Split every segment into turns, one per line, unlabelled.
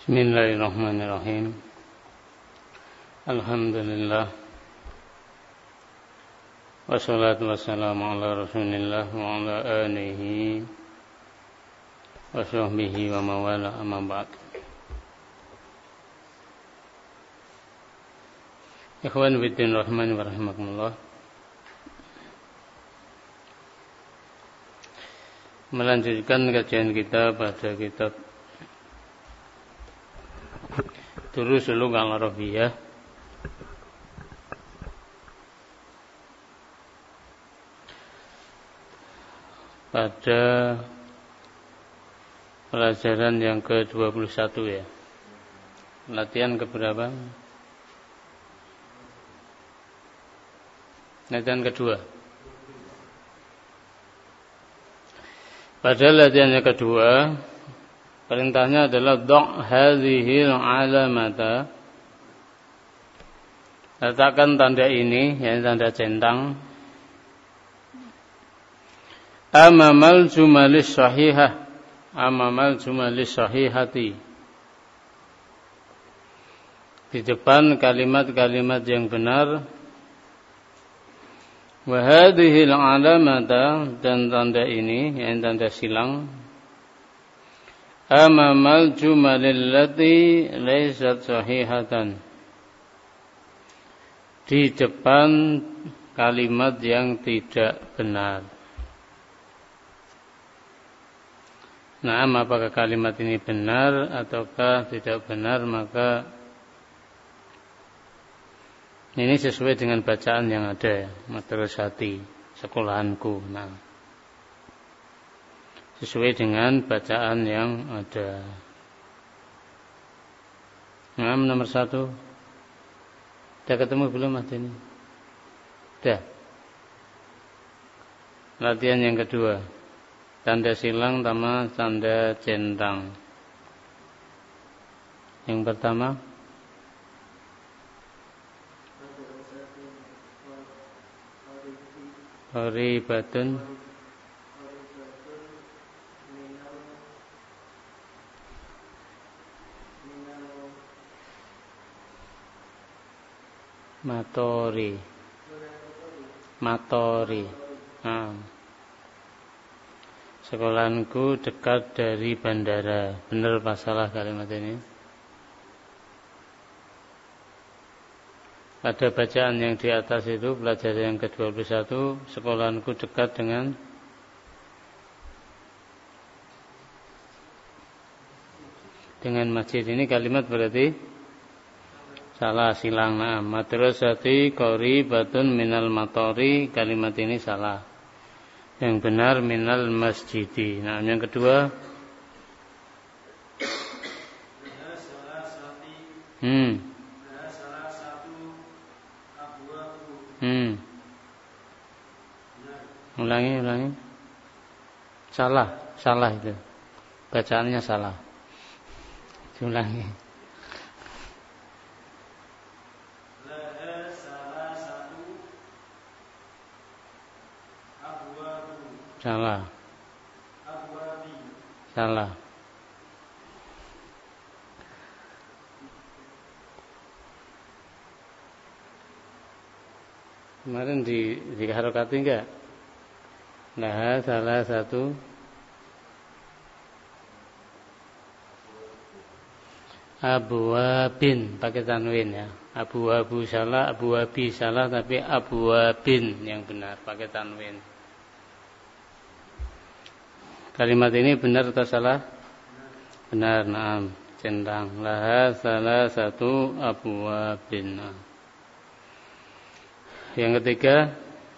Bismillahirrahmanirrahim. Alhamdulillah. Wassalatu wassalamu ala Rasulillah wa ala alihi wa sahbihi wa mawala amma ba'd. Ikhwan fiddin rahmani wa rahimakumullah. Melanjutkan kajian kita pada kitab Durusul Lughah Arabiyah pada pelajaran yang ke-21 ya. Latihan keberapa? Latihan kedua. Pada latihan yang kedua, perintahnya adalah dha' hadhil alamata. Letakkan tanda ini, yakni tanda centang, amamal jumalis sahihah, amamal jumalis sahihati, di depan kalimat-kalimat yang benar. Wa hadhil alamata, dan tanda ini, yakni tanda silang, amamal jumalil lati laysat sahihatan, di depan kalimat yang tidak benar. Nah, apakah kalimat ini benar ataukah tidak benar, maka ini sesuai dengan bacaan yang ada, madrasati, sekolahanku. Nah, sesuai dengan bacaan yang ada. Nah, nomor 1. Sudah ketemu belum mas ini? Sudah. Latihan yang kedua, tanda silang sama tanda centang. Yang pertama, qaribatun matori. Nah, sekolahanku dekat dari bandara. Benar apa salah kalimat ini? Pada bacaan yang di atas itu, pelajaran yang ke-21, sekolahanku dekat dengan masjid. Ini kalimat berarti salah, silang. Nah, madrasati qaribatun minal matori, kalimat ini salah. Yang benar minal masjidi. Nah, yang kedua, ulangi. Salah itu. Bacaannya salah. Ulangi. Salah. Kemarin di harokati enggak? Nah, salah satu abwabin, pakai tanwin ya. Abwabu salah, abwabi salah, tapi abwabin yang benar, pakai tanwin. Kalimat ini benar atau salah? Benar, na'am. Centang. Laha salah satu abwabin. Yang ketiga,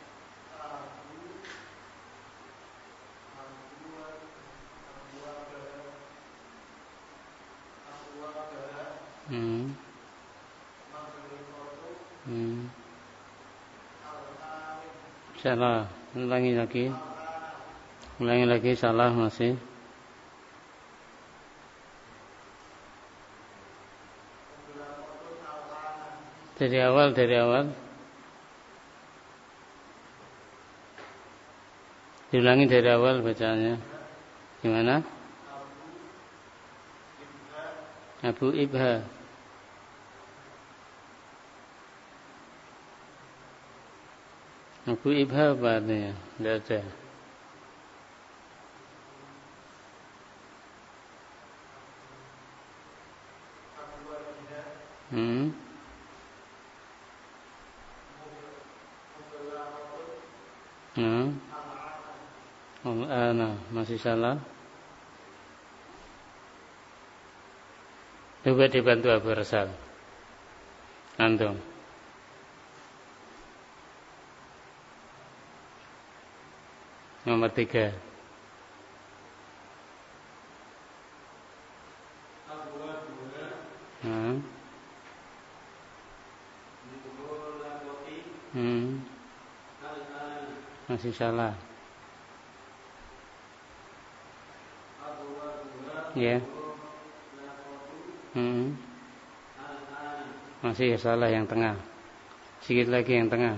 salah. Ulangi lagi, salah masih. Dari awal. Diulangi dari awal bacaannya. Gimana? Abu Ibha. Abu Ibha apa artinya? Tidak ada. Al-ana masih salah. Coba dibantu Abu Rasal. Antum. Nomor 3. Masih salah. Ya. Masih salah yang tengah. Sedikit lagi yang tengah.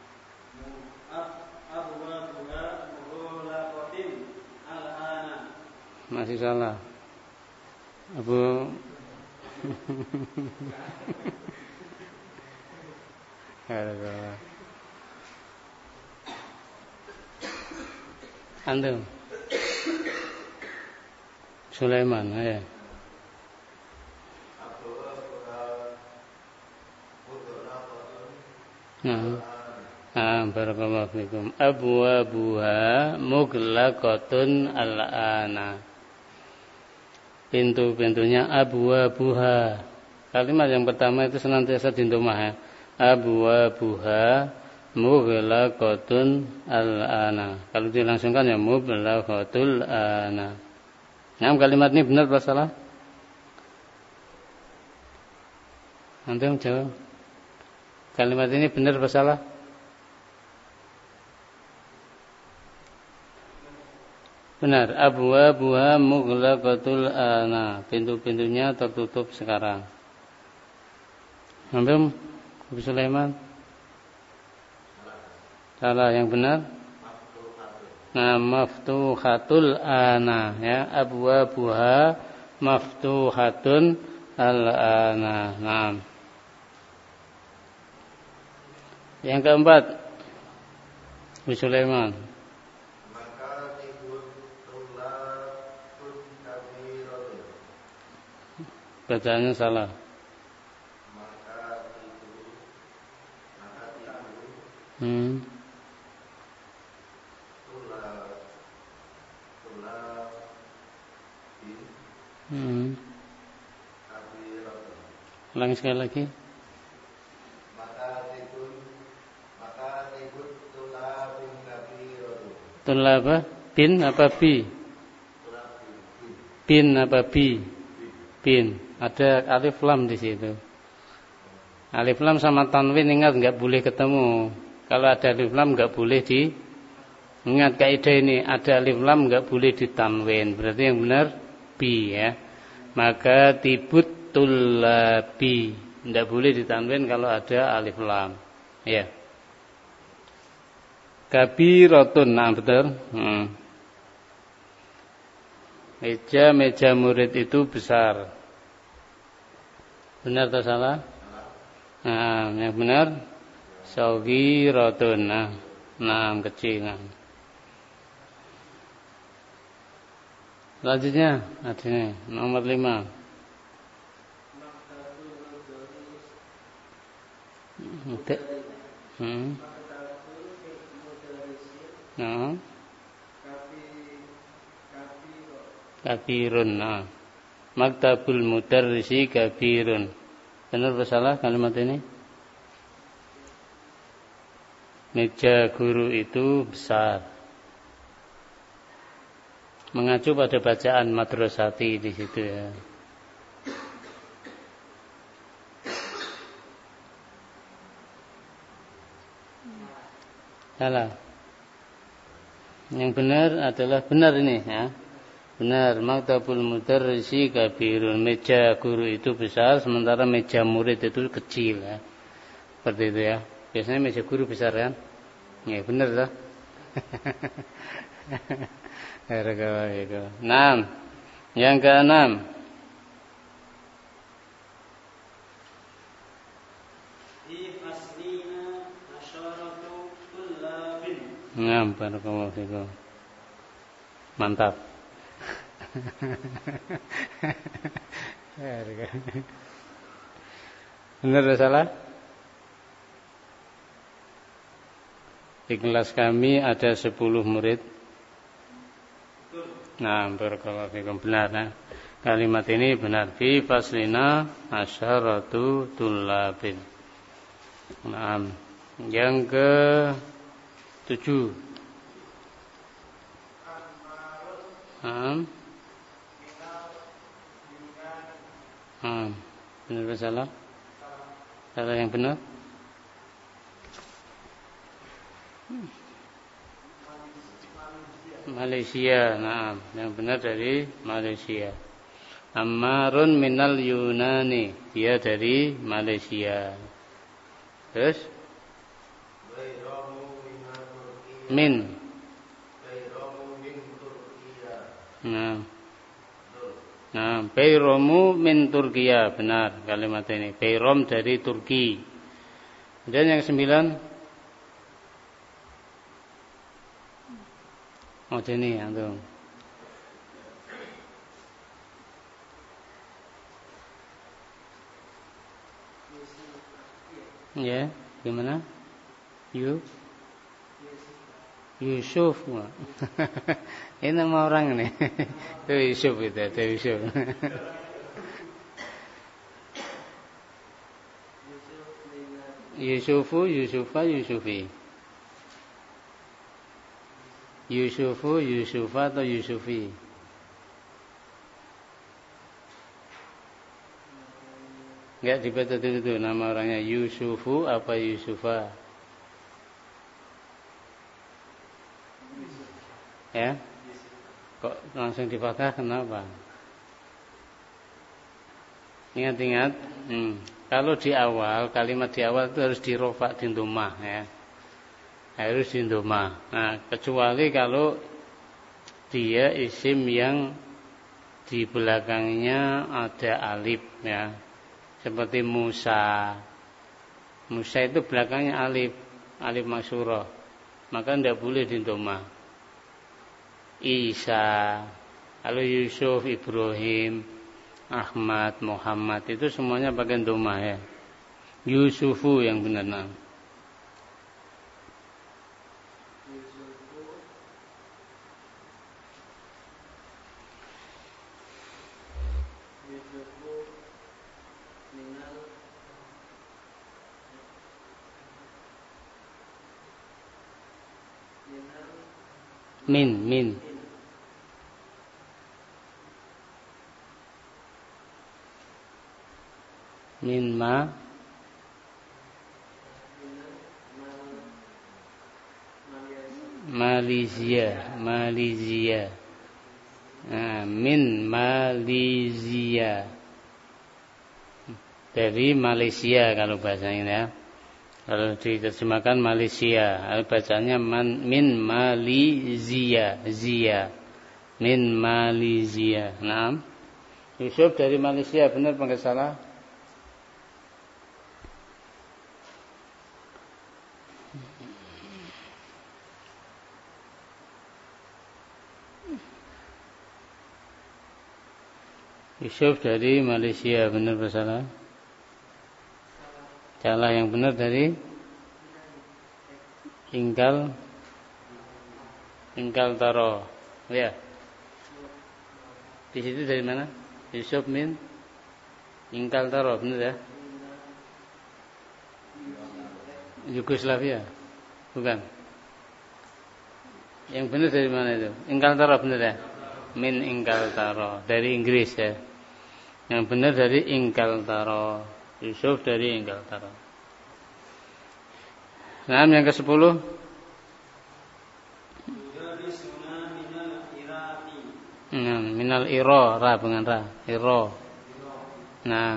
Masih salah. Abu Antum Sulaiman, ya. Barakallahu fikum. Abwabuha mughlaqatun al-ana. Pintu-pintunya abwabuha. Kalimat yang pertama itu senantiasa dindomah, ya. Abwabuha mughlaqatun al-ana. Kalau dilangsungkan ya mughlaqatul ana. Nah, kalimat ini benar atau salah? Antum jawab. Kalimat ini benar atau salah? Benar. Abwabuha mughlaqatul ana. Pintu-pintunya tertutup sekarang. Antum Abu Sulaiman? Salah. Yang benar? Nah, maftuhatul ana, ya. Abwabuha maftuhatun al-ana. Nah. Yang keempat, Abu Sulaiman. Bacaannya salah. Ulangi sekali lagi. Tulaba bin apa bi? Bin apa bi? Bin. Ada alif lam di situ. Alif lam sama tanwin ingat enggak boleh ketemu. Kalau ada alif lam enggak boleh ingat kaidah ini, ada alif lam enggak boleh ditanwin. Berarti yang benar bi, ya. Maka tibut tulabi enggak boleh ditanwin kalau ada alif lam. Ya. Kabiratun, nah betul. Meja murid itu besar. Benar atau salah? Nah, yang benar saghiratun. Nah, kecil. Nah. Selanjutnya ada nomor 5. Nah. Kabirun. Nah. Maktabul mudarrisi kabirun. Benar atau salah kalimat ini? Meja guru itu besar. Mengacu pada bacaan madrasati di situ, ya. Salah. Yang benar adalah benar ini, ya. Benar, maktabul mudarrisi kabirun. Meja guru itu besar, sementara meja murid itu kecil, ya. Seperti itu, ya. Biasanya meja guru besar, kan? Ya, benar lah. 6. Yang ke-6. Nah, barakallahu fikum. Mantap. Benar atau salah? Di kelas kami ada 10 murid. Nah, barakallahu fikum. Benar, nah. Kalimat ini benar. Fi faslina asyaratu tullabin. Nah, yang ke-7. Benar atau salah? Salah yang benar? Malaysia. Nah, yang benar dari Malaysia. Ammarun minal Yunani. Dia dari Malaysia. Terus? Min. Nah, Bayromu min Turkiya. Benar kalimat ini. Bayrom dari Turki. Dan yang 9. Oh, ini antum. Ya, gimana? Yusuf. Ini nama orang ini. Itu Yusuf itu, Yusuf. Yusufu, Yusufa, Yusufi. Yusufu, Yusufa atau Yusufi? Enggak dibaca itu nama orangnya Yusufu apa Yusufa? Ya? Kok langsung difathah kenapa? Ingat-ingat, kalau di awal, kalimat di awal itu harus dirofa di domah ya. Harus di domah. Nah, kecuali kalau dia isim yang di belakangnya ada alif ya. Seperti Musa. Musa itu belakangnya alif maksurah. Maka tidak boleh di domah. Isa, kalau Yusuf, Ibrahim, Ahmad, Muhammad itu semuanya pakai domah ya. Yusufu yang benar nah. Min ma Malaysia. Nah, min Malaysia. Dari Malaysia kalau bahasanya ya. Kalau diterjemahkan Malaysia, bacanya min Malaysia, min Malaysia. Nah, Yusuf dari Malaysia, benar apa enggak salah? Yusuf dari Malaysia, benar apa salah? Salah, yang benar dari Ingkal Taro. Ya. Di situ dari mana? Yusuf min Ingkal Taro, benar ya? Yugoslavia. Bukan. Yang benar dari mana itu? Ingkal Taro, benar ya? Min Ingkal Taro, dari Inggris ya. Yang benar dari Ingkal Taro. Yusuf dari Ingkal Taro. Nah, yang ke-10. Minal iro, ra dengan ra, iro. Nah,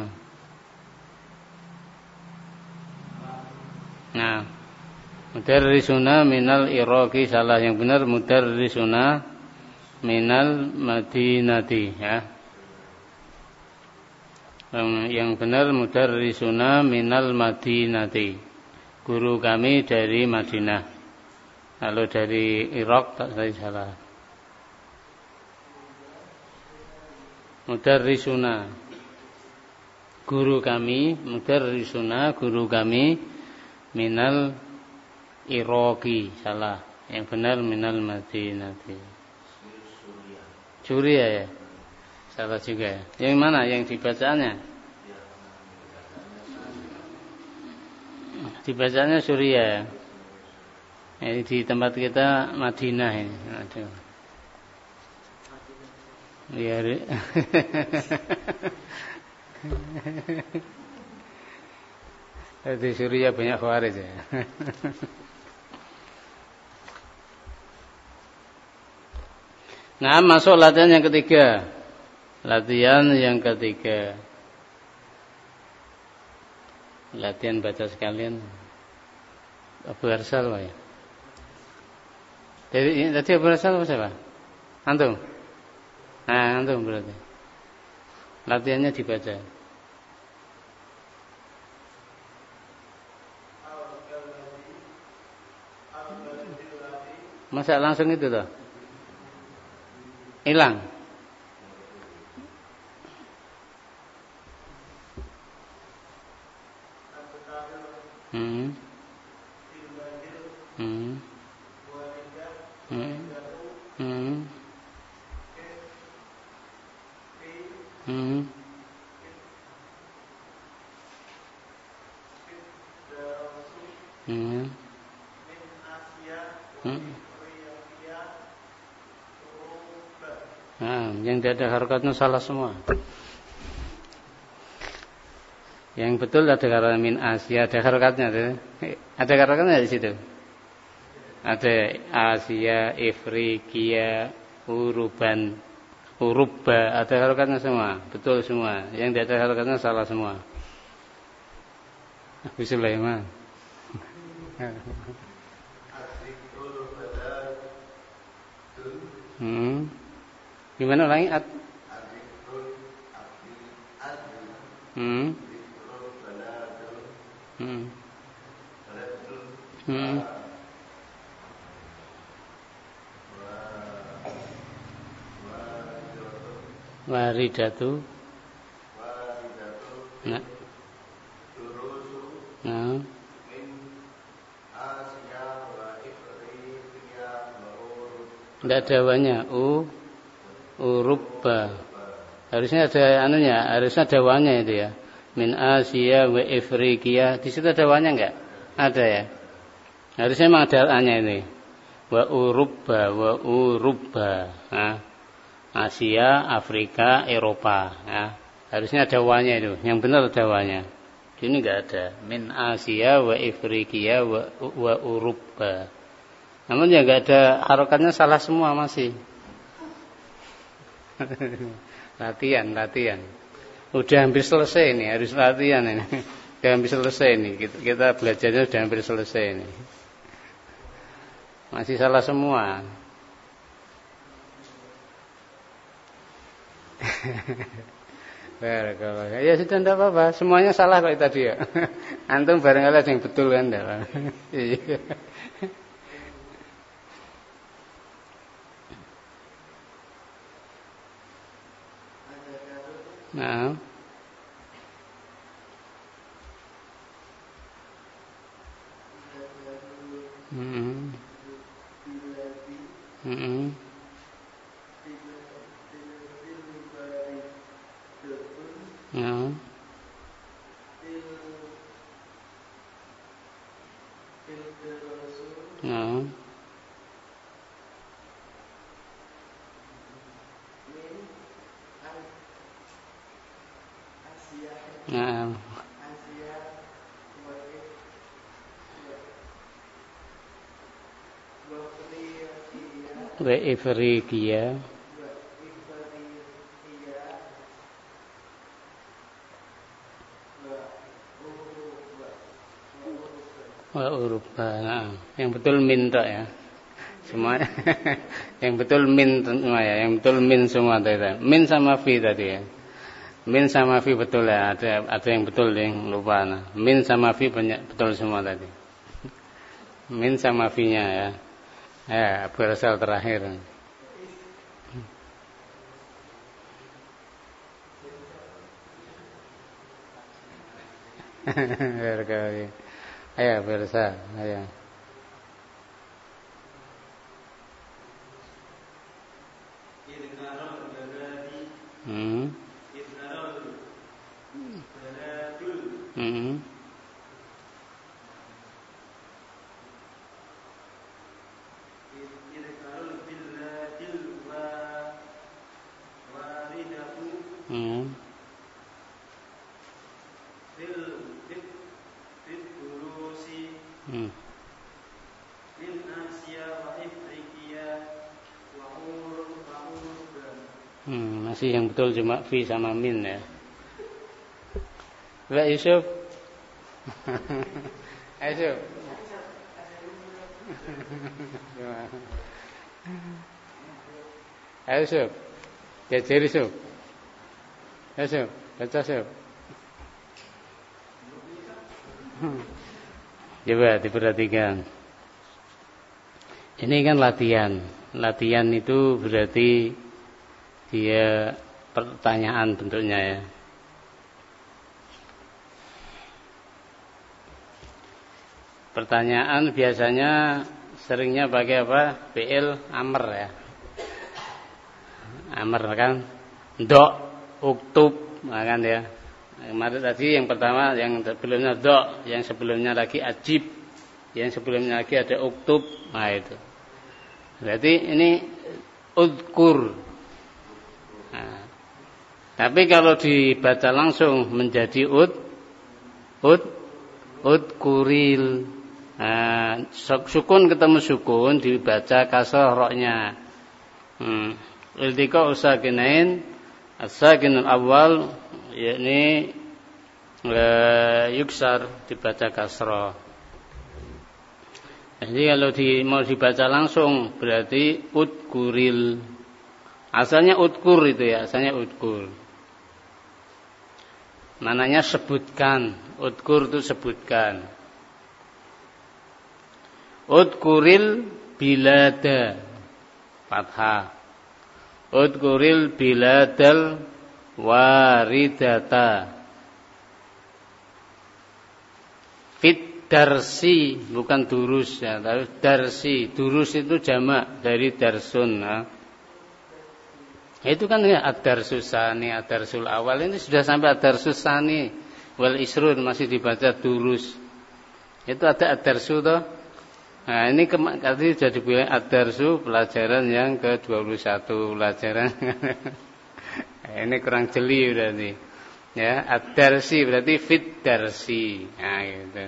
mudarrisuna minal iraqi, salah, yang benar mudarrisuna minal madinati ya. Yang benar mudarrisuna minal madinati, guru kami dari Madinah. Kalau dari Irak tak saya salah. Mudarrisuna, guru kami. Mudarrisuna, guru kami. Minal Iraqi, salah. Yang benar minal Madinati. Suriah ya. Salah juga ya. Yang mana yang dibacaannya? Dibacanya Suriah. Ini di tempat kita Madinah ini. Aduh. Ya. Di Suriah banyak khawarij ya. Nah, masuk latihan yang ketiga. Latihan yang ketiga. Latihan baca sekalian. Abu Harsal ya. Jadi tadi Abu Harsal apa siapa? Antum? Nah, antum berarti. Latihannya dibaca. Masa langsung itu toh? Hilang. Hmm. Hmm. Hmm. Hmm. Hmm. Hmm. Nah, yang tidak ada harokatnya salah semua. Yang betul ada harokatnya min Asia, ada harokatnya. Ada harokatnya di situ. Ada Asia, Afrikia, Uruban, Urubba, ada harokatnya semua, betul semua. Yang tidak ada harokatnya salah semua. Abu Sulaiman. Gimana ulangi? Waridatu. Nah. Nah. Tidak ada wanya. Urubba. Harusnya ada anunya, harusnya ada wanya itu ya. Min Asia wa Afrikia. Di situ ada wanya enggak? Ada ya. Harusnya memang ada wanya ini. Wa urubba. Nah. Asia, Afrika, Eropa. Nah. Harusnya ada wanya itu. Yang benar ada wanya. Ini enggak ada. Min Asia wa Afrikia wa urubba. Namun ya enggak ada harokatnya salah semua masih. Latihan. Udah hampir selesai ini, harus latihan ini. Udah hampir selesai ini. Kita belajarnya udah hampir selesai ini. Masih salah semua. Barakallah. Ya sudah tidak apa-apa, semuanya salah kok tadi ya. Antum barangkali ada yang betul kan enggak? Iya. Nah. Nah. Nah. Nah. Wa Afrikia. Wa Urubba. Nah, yang betul min tok ya. Semua yang betul min semua ya, yang betul min semua tadi. Min sama fi tadi ya. Min sama fi betul ya, ada yang betul yang lupa. Nah. Min sama fi banyak betul semua tadi. Min sama fi-nya ya. Ya, berasal terakhir. Ayo, berasal. Ayo. Masih yang betul cuma fi sama min ya. Mbak Yusuf. Yusuf. Yusuf. Jajar Yusuf. Yusuf, baca Yusuf. Coba diperhatikan. Ini kan latihan. Latihan itu berarti dia pertanyaan bentuknya ya. Pertanyaan biasanya seringnya pakai apa? Fi'il amr ya. Amr kan. Dok, uktub, kan ya. Kemarin tadi yang pertama, yang sebelumnya dok, yang sebelumnya lagi ajib, yang sebelumnya lagi ada uktub. Nah itu. Berarti ini udkur. Nah, tapi kalau dibaca langsung menjadi udkuril. Nah, sukun ketemu sukun dibaca kasrah roknya. Iltiqa usakinain as-sakinul awal yakni yuksar dibaca kasrah. Jadi kalau mau dibaca langsung berarti udkuril. Asalnya udkur itu ya, asalnya udkur. Mananya sebutkan, udkur itu sebutkan. Udkuril bilada fathah. Udkuril biladal waridata. Darsi bukan durus ya, tapi darsi. Durus itu jamak dari darsun. Nah. Itu kan ya ad-darsus tsani, ad-darsul awal ini sudah sampai ad-darsus tsani wal isrun masih dibaca durus. Itu ada ad-darsu toh. Nah, ini tadi sudah dibilang ad-darsu pelajaran yang ke-21 pelajaran. Ini kurang jeli berarti. Ya, ad-darsi berarti fit darsi. Nah, gitu.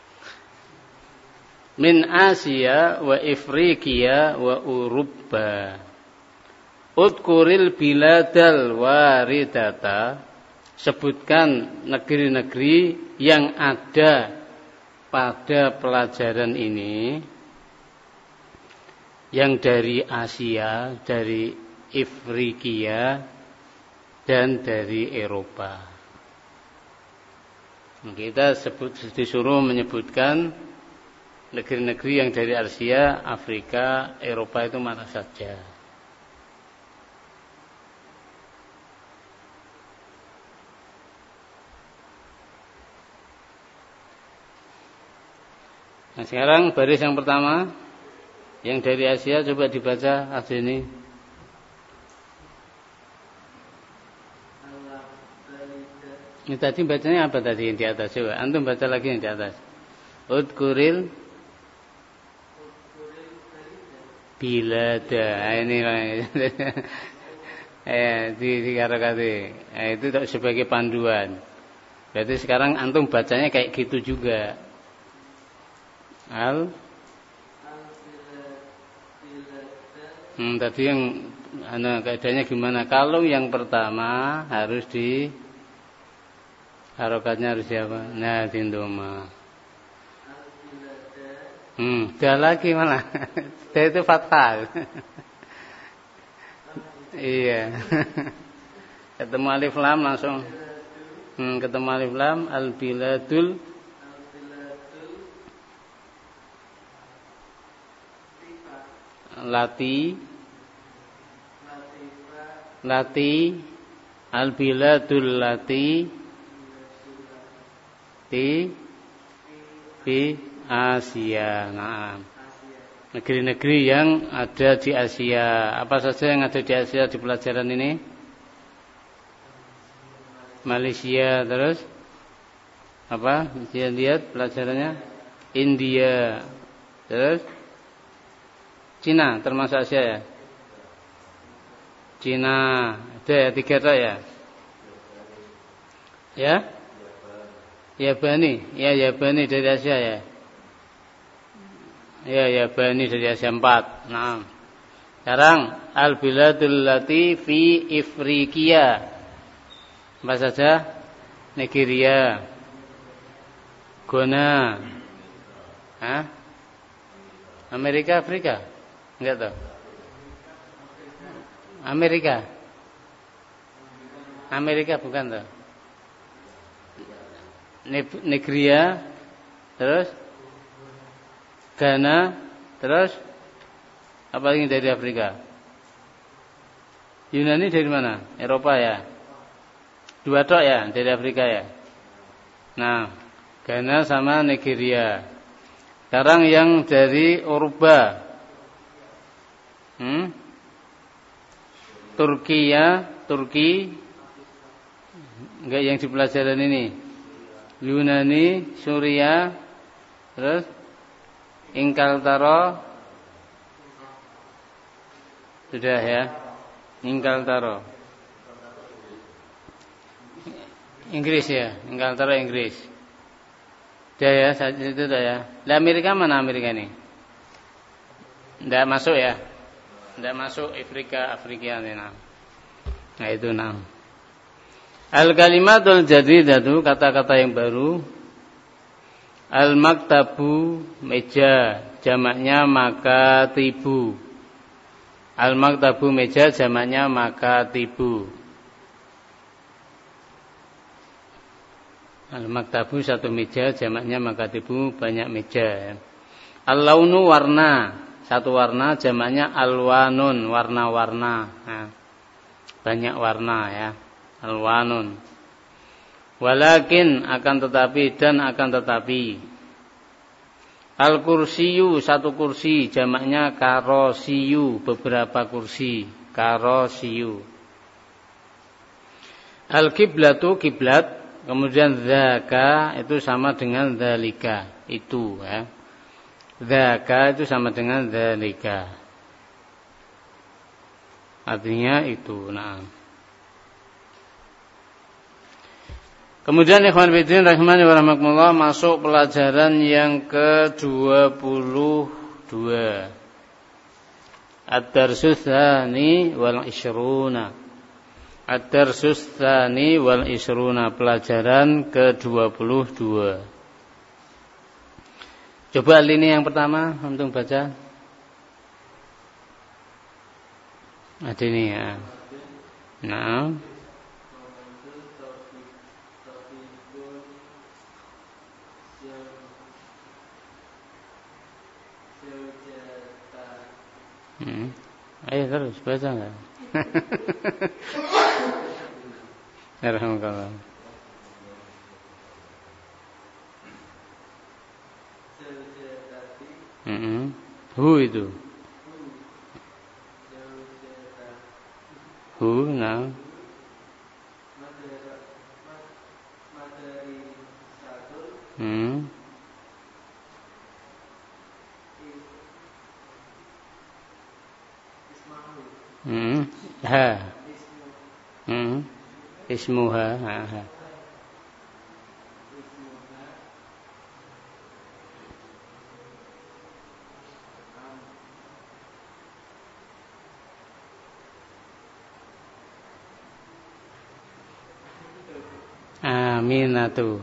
Min Asia wa Ifriqiya wa Uruba. Udkuril biladal waridata. Sebutkan negeri-negeri yang ada pada pelajaran ini. Yang dari Asia, dari Ifriqiya dan dari Eropa. Kita disuruh menyebutkan negeri-negeri yang dari Asia, Afrika, Eropa itu mana saja. Nah sekarang baris yang pertama, yang dari Asia coba dibaca aja ini. Ini tadi bacanya apa tadi yang di atas coba? Antum baca lagi yang di atas. Udkuril bilada. Ini di karokati. Itu sebagai panduan. Berarti sekarang antum bacanya kayak gitu juga. Tadi yang kaidahnya gimana? Kalau yang pertama harus di harokatnya harus siapa? Nah, dindoma. Dah lagi mana? Dah itu fathah. Iya. Ketemu alif lam langsung. Ketemu alif lam al-biladul lati al-biladul lati di Asia. Nah, negeri-negeri yang ada di Asia. Apa saja yang ada di Asia di pelajaran ini? Malaysia, terus apa? Lihat pelajarannya. India, terus Cina termasuk Asia ya? Cina, ada ya 3 tak ya? Ya? Yabani, ya Yabani dari Asia ya. Ya Yabani dari Asia 4. Nah, sekarang al-biladul lati fi Afrika. Apa saja? Nigeria, Ghana, Amerika, Afrika, enggak tahu. Amerika bukan tahu. Nigeria, terus Ghana, terus apa lagi dari Afrika? Yunani dari mana? Eropa ya. 2 tok ya dari Afrika ya. Nah, Ghana sama Nigeria. Sekarang yang dari Urba, Turki, enggak yang di pelajaran ini. Yunani, Suria, terus Ingkaltaro, sudah ya. Ingkaltaro, Inggris ya, Ingkaltaro Inggris. Sudah ya, itu dah ya. Lah Amerika mana Amerika ini? Tidak masuk ya. Tidak masuk Afrika ini. Nah itu nah. Al-kalimatul jadidatu, kata-kata yang baru. Al-maktabu, meja, jamaknya makatibu. Al-maktabu, meja, jamaknya makatibu. Al-maktabu, satu meja, jamaknya makatibu, banyak meja. Al-launu, warna, satu warna, jamaknya alwanun, warna-warna. Nah, banyak warna ya. Alwanun. Walakin, akan tetapi, dan akan tetapi. Al-kursiyu, satu kursi, jamaknya karosiyu, beberapa kursi. Karosiyu. Al-kiblatu, kiblat. Kemudian dzaka itu sama dengan dzalika, itu ya. Dzaka itu sama dengan dzalika. Artinya itu. Nah. Kemudian ikhwan fillah rahimani wa rahmakumullah, masuk pelajaran yang ke-22. Ad-darsus tsani wal 20. Ad-darsus tsani wal 20, pelajaran ke-22. Coba lini yang pertama untuk baca. Ada ini ya. Nah. Ayo terus baca enggak? Alhamdulillah. Hu itu. Hu, nah. Ha. Ismuha, ha. Aminatu.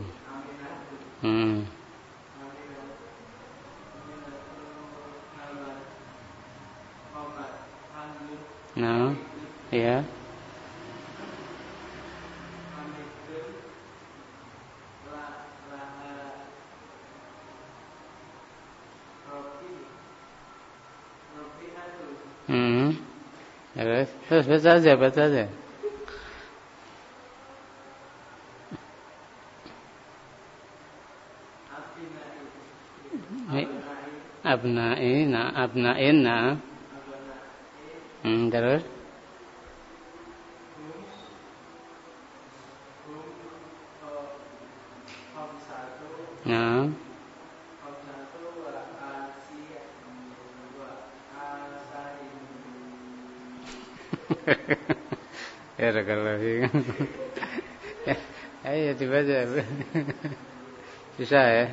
Nah, ya. Terus baca aja. Abnaina. Terus. Nah. Ya kalau ayo dibaca. Susah ya.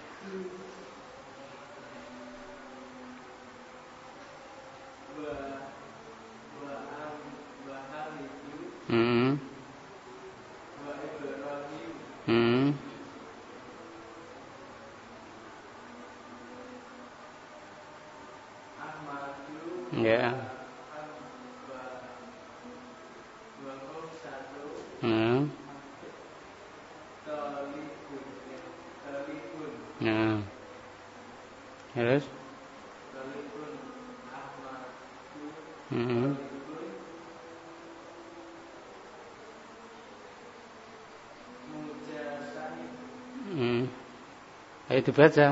Ya. Nah. Terus? Ayo dibaca.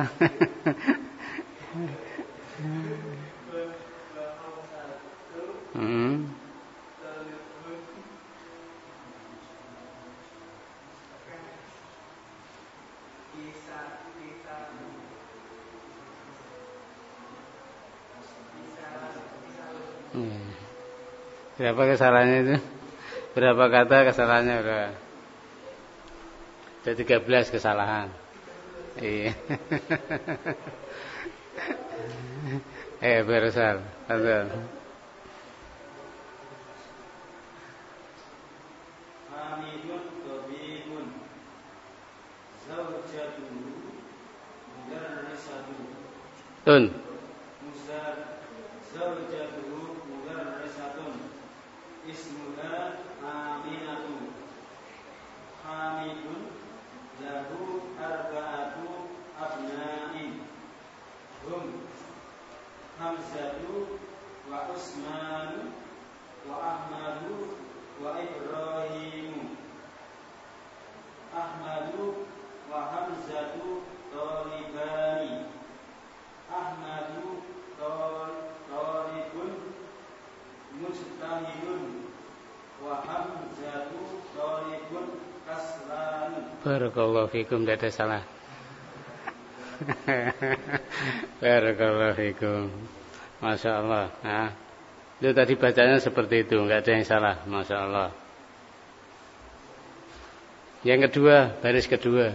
Berapa kesalahannya itu? Berapa kata kesalahannya udah? Ada 13 kesalahan. Iya. Bersal. Betul.
Hamidun tabibun zawjatuhu mudarrisatun.
Tun.
Zawjatuhu mudarrisatun. Ismuha Aminatu. Hamidun lahu arba'atu abna'in. Hum Hamzatu wa Usmanu wa Ahmadu wa Ibrahimu. Ahmadu wa Hamzatu talibani. Ahmadu talibun mujtahidun wa Hamzatu talibun kaslan.
Barakallahu fikum, tidak ada salah. Barakallahu fikum. Masya Allah. Nah, itu tadi bacanya seperti itu, enggak ada yang salah. Masya Allah. Yang kedua, baris kedua.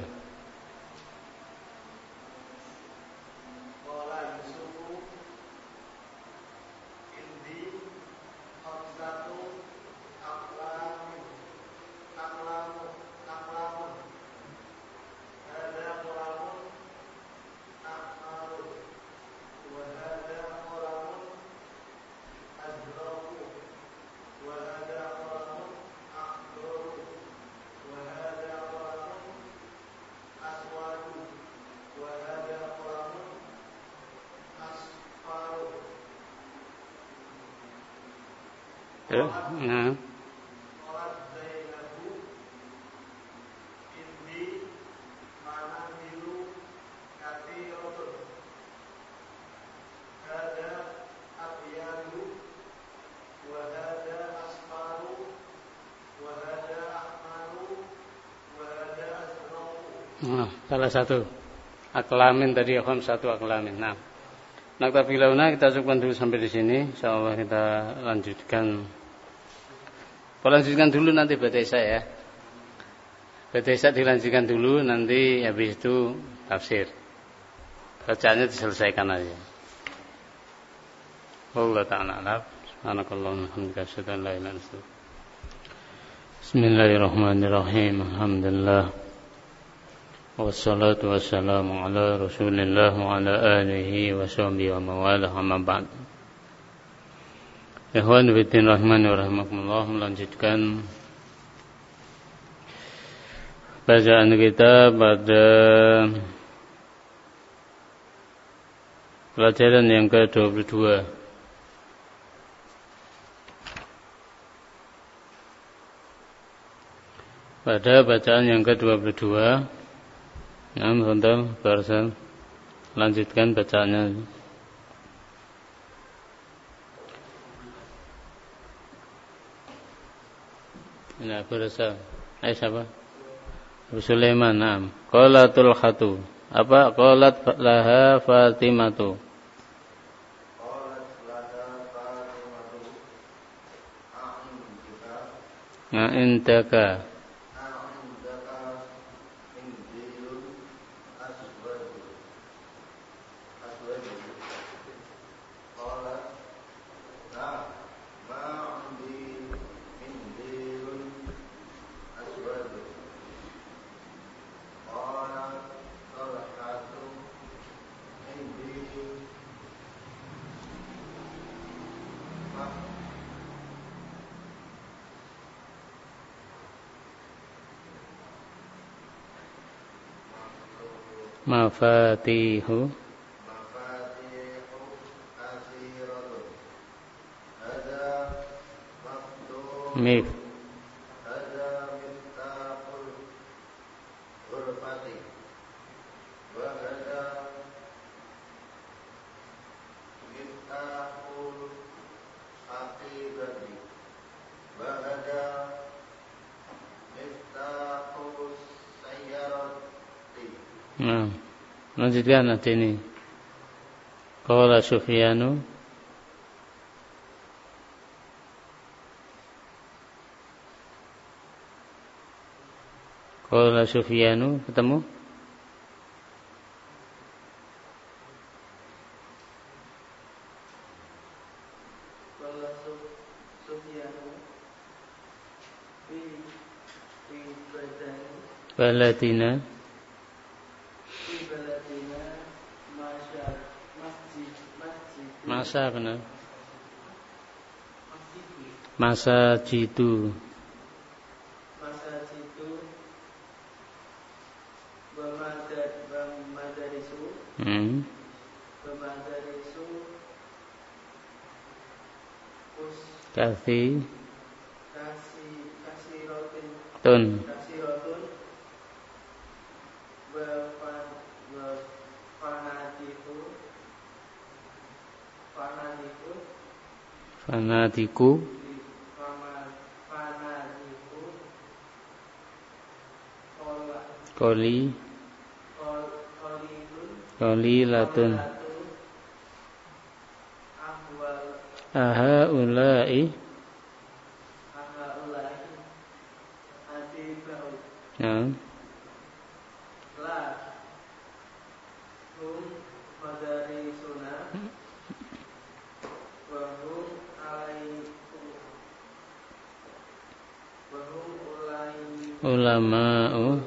Nah. Salah satu aklamin tadi, satu aklamin. Nah, naktafilauna kita cukupkan dulu sampai di sini. Insyaallah kita lanjutkan. Lanjutkan dulu nanti Badesa ya. Badesa dilanjutkan dulu, nanti habis itu tafsir. Bacaannya diselesaikan aja. Allah ta'ala alaf. Subhanakallahumma wa bihamdika asyhadu an la ilaha illa anta. Bismillahirrahmanirrahim. Alhamdulillah. Wassalatu wassalamu ala Rasulillah wa ala alihi wa sahbihi wa mawalah, amma ba'd. Ikhwan fillah rahimani wa rahimakumullah, melanjutkan bacaan kita pada pelajaran yang ke-22. pada bacaan yang ke-22. Nah, untuk barusan lanjutkan bacaannya. Nah, barusan. Siapa? Abu Sulaiman. Naam. Qalatul khatu. Apa? Qalat laha Fatimatu. Indaka mafatihu mif Nah, lanjutkan nanti ini. Qala Sufyanu. Qala Sufyanu, ketemu?
Qala Sufyanu fi
Baladina. Masa benar. Masa jitu.
Bamadarisu.
Kasi.
Kasirotin.
Tun.
Kasirotun.
Fanatiku. Qalilatun. Ahaulai. Ya. Ulama'u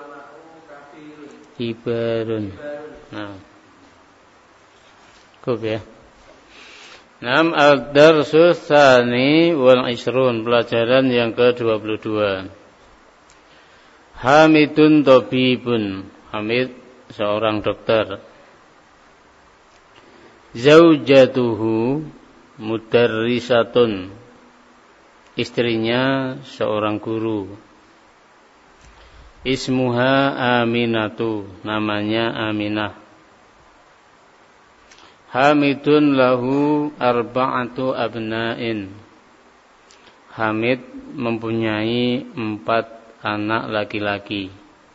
kibarun. Nah, cukup ya. Naam ad-darsus tsani wal 'ishrun, pelajaran yang ke-22. Hamidun tabibun. Hamid seorang dokter. Zaujatuhu mudarrisatun. Istrinya seorang guru. Ismuha Aminatu, namanya Aminah. Hamidun lahu arba'atu abna'in. Hamid mempunyai 4 anak laki-laki.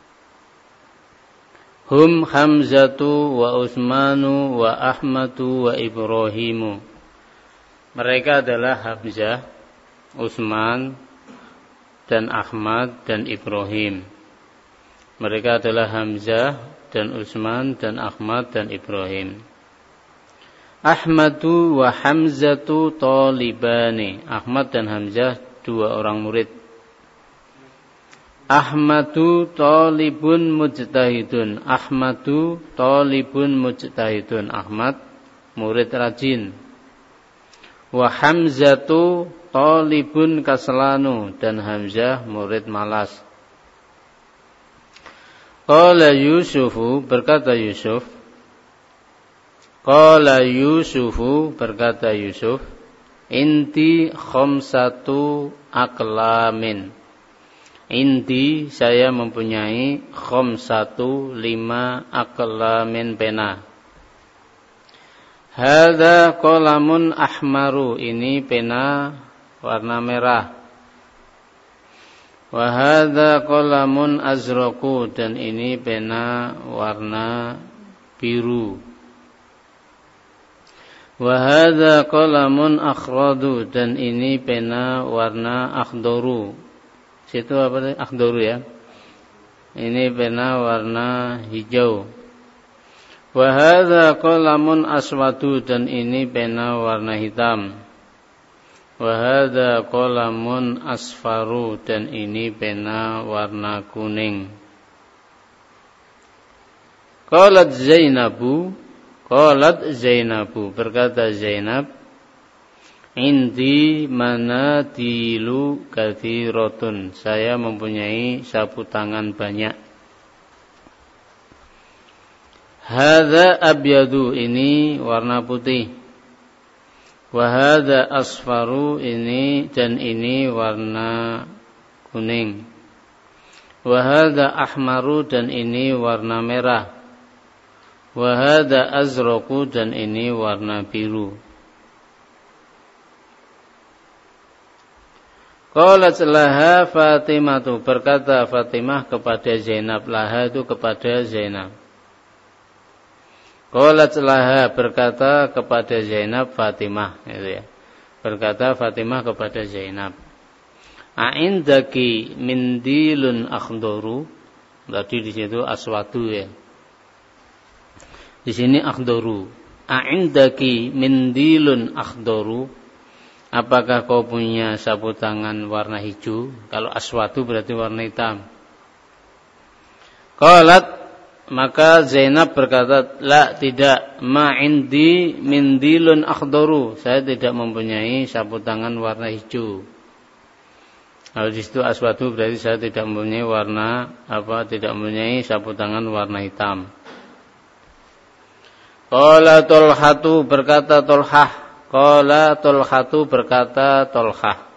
Hum Hamzatu wa Utsmanu wa Ahmadu wa Ibrahimu. Mereka adalah Hamzah, Utsman dan Ahmad dan Ibrahim. Mereka adalah Hamzah dan Utsman dan Ahmad dan Ibrahim. Ahmadu wa Hamzatu talibani. Ahmad dan Hamzah 2 orang murid. Ahmadu talibun mujtahidun. Ahmadu talibun mujtahidun. Ahmad murid rajin. Wa Hamzatu talibun kaslanu. Dan Hamzah murid malas. Qala Yusufu, berkata Yusuf. Qala Yusufu, berkata Yusuf. Inti khamsatu aqlamin. Indi, saya mempunyai 5 aqlamin pena. Hadza qalamun ahmaru, ini pena warna merah. Wa hadza qalamun azraqu, dan ini pena warna biru. Wa hadza qalamun akhradu, dan ini pena warna akhdaru. Situ apa tadi? Akhdaru ya. Ini pena warna hijau. Wa hadza qalamun aswadu, dan ini pena warna hitam. Wa hadza qalamun asfaru, dan ini pena warna kuning. Qalat Zainabu, berkata Zainab, indi manadilu katsiratun, saya mempunyai sapu tangan banyak. Hadza abyadu, ini warna putih. Wa hadza asfaru, ini dan ini warna kuning. Wa hadza ahmaru, dan ini warna merah. Wa hadza azraqu, dan ini warna biru. Qalat laha Fatimatu, berkata Fatimah kepada Zainab, laha itu kepada Zainab. Qalat laha, berkata kepada Zainab Fatimah, gitu ya. Berkata Fatimah kepada Zainab, a'indaki mindilun akhdaru, tadi di situ aswadu ya. Di sini akhdaru. A'indaki mindilun akhdaru, apakah kau punya sapu tangan warna hijau? Kalau aswadu berarti warna hitam. Qalat, maka Zainab berkata, la, tidak, ma'indi mindilun akhdaru, saya tidak mempunyai sapu tangan warna hijau. Kalau di situ aswadu berarti saya tidak mempunyai warna tidak mempunyai sapu tangan warna hitam. Qala Talhatu, berkata Talhah. Qala Talhatu, berkata Talhah,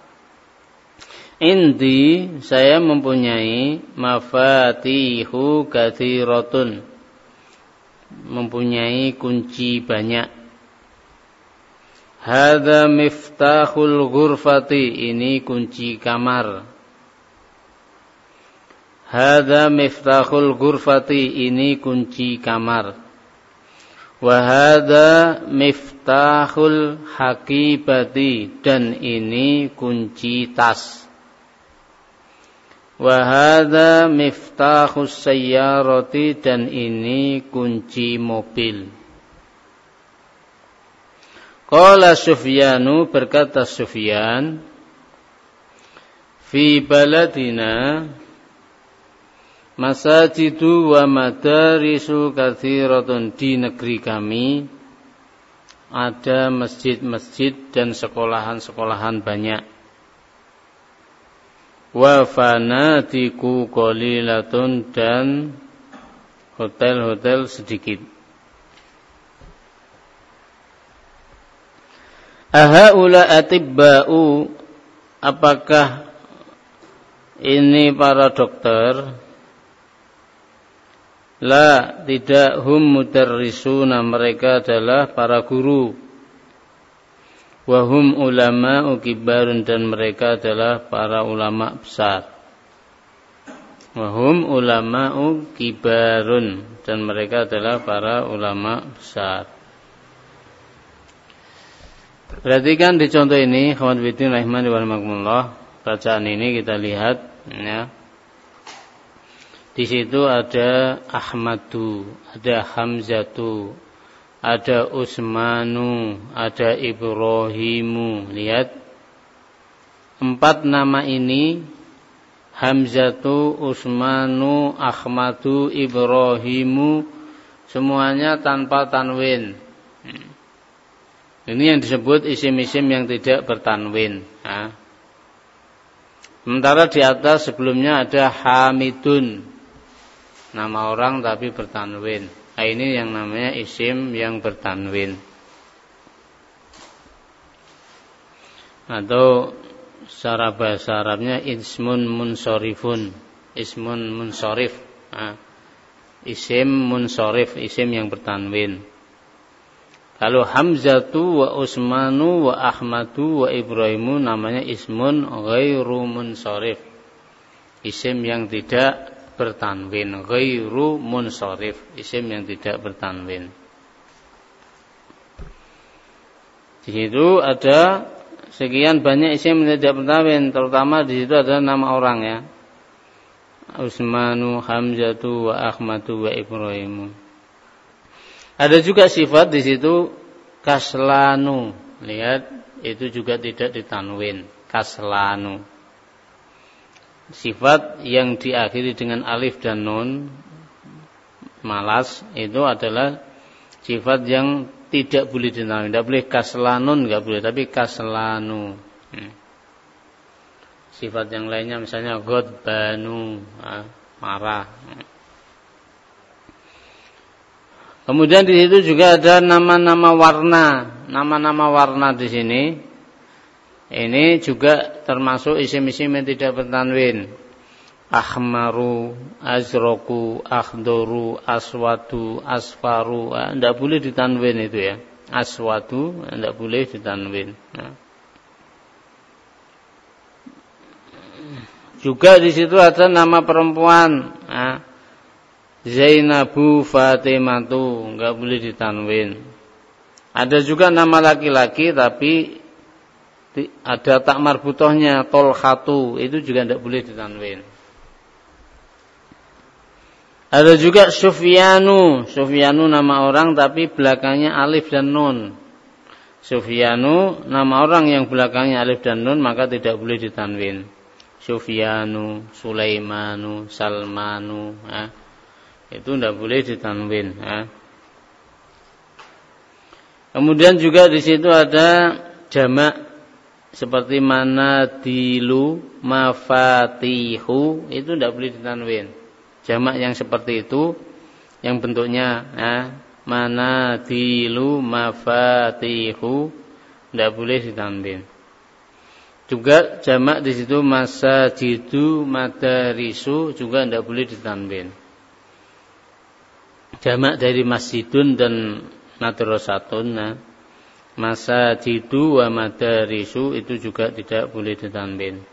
indi, saya mempunyai mafatihu katsiratun, mempunyai kunci banyak. Hadza miftahul ghurfati, ini kunci kamar. Hadza miftahul ghurfati, ini kunci kamar. Wa hadza miftahul hakibati, dan ini kunci tas. Wa hadza miftahus sayyarati, dan ini kunci mobil. Qala Sufyanu, berkata Sufyan, fi baladina masajidu wa madarisu katsiratun, di negeri kami ada masjid-masjid dan sekolahan-sekolahan banyak. Wa fanatiku qalilatun, dan hotel-hotel sedikit. Ahaula atibba'u, apakah ini para dokter? La, tidak, hum mudarrisuna, mereka adalah para guru. Wa hum ulama'u kibarun, dan mereka adalah para ulama besar. Wa hum ulama'u kibarun, dan mereka adalah para ulama besar. Perhatikan di contoh ini, khawat bidin rahimani wa rahmakumullah. Bacaan ini kita lihat ya. Di situ ada Ahmadu, ada Hamzatu, ada Usmanu, ada Ibrahimu. Lihat, 4 nama ini, Hamzatu, Usmanu, Ahmadu, Ibrahimu, semuanya tanpa tanwin. Ini yang disebut isim-isim yang tidak bertanwin. Sementara di atas sebelumnya ada Hamidun, nama orang tapi bertanwin. Ini yang namanya isim yang bertanwin. Atau secara bahasa Arabnya ismun munsorifun, ismun munsorif, isim munsorif, isim yang bertanwin. Kalau Hamzatu wa Utsmanu wa Ahmadu wa Ibrahimu namanya ismun ghairu munsorif, isim yang tidak bertanwin. Ghairu munsorif, isim yang tidak bertanwin. Di situ ada sekian banyak isim yang tidak bertanwin, terutama di situ ada nama orang ya. Utsmanu, Hamzatu wa Ahmadu wa Ibrahimu. Ada juga sifat di situ kaslanu. Lihat, itu juga tidak ditanwin. Kaslanu. Sifat yang diakhiri dengan alif dan nun, malas, itu adalah sifat yang tidak boleh ditanwin. Tidak boleh kaslanun, tidak boleh, tapi kaslanu. Sifat yang lainnya misalnya ghadbanu, marah. Kemudian di situ juga ada nama-nama warna. Nama-nama warna di sini ini juga termasuk isim-isim yang tidak bertanwin. Ahmaru, azroku, akhdoru, aswadu, asfaru, tidak boleh ditanwin itu ya. Aswadu tidak boleh ditanwin. Juga di situ ada nama perempuan. Zainabu, Fatimatu, enggak boleh ditanwin. Ada juga nama laki-laki tapi ada tak marbutohnya, Tolhatu, itu juga enggak boleh ditanwin. Ada juga Sufyanu, Sufyanu nama orang tapi belakangnya alif dan nun. Sufyanu nama orang yang belakangnya alif dan nun maka tidak boleh ditanwin. Sufyanu, Sulaimanu, Salmanu, itu tidak boleh ditanwin. Kemudian juga di situ ada jamak seperti manadilu, mafatihu, itu tidak boleh ditanwin. Jamak yang seperti itu, yang bentuknya manadilu, mafatihu, tidak boleh ditanwin. Juga jamak di situ masajidu, madarisu, juga tidak boleh ditanwin. Jamak dari masjidun dan madrasatun, masajidu wa madarisu, itu juga tidak boleh ditanwin.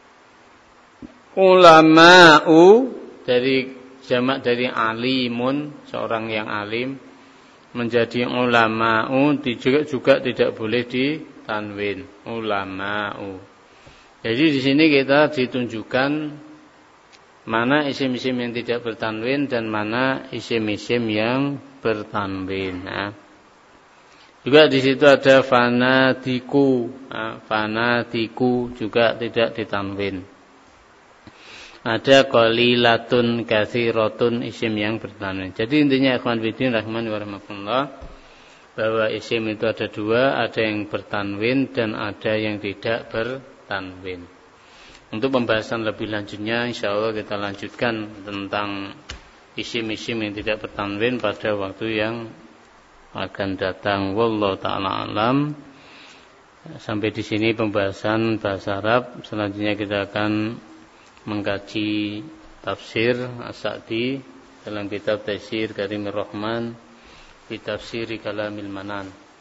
Ulama'u dari jamak dari alimun, seorang yang alim, menjadi ulama'u juga tidak boleh ditanwin. Ulama'u. Jadi di sini kita ditunjukkan mana isim-isim yang tidak bertanwin dan mana isim-isim yang bertanwin. Juga di situ ada fanatiku, fanatiku juga tidak ditanwin. Ada qalilatun, katsiratun, isim yang bertanwin. Jadi intinya ikhwan fillah rahimani wa rahimakumullah, bahwa isim itu ada dua, ada yang bertanwin dan ada yang tidak bertanwin. Untuk pembahasan lebih lanjutnya insyaallah kita lanjutkan tentang isim-isim yang tidak bertanwin pada waktu yang akan datang. Wallahu taala alam. Sampai di sini pembahasan bahasa Arab. Selanjutnya kita akan mengkaji tafsir As-Sa'di dalam kitab Taisir Karimir Rahman fi Tafsir Kalamil Manan.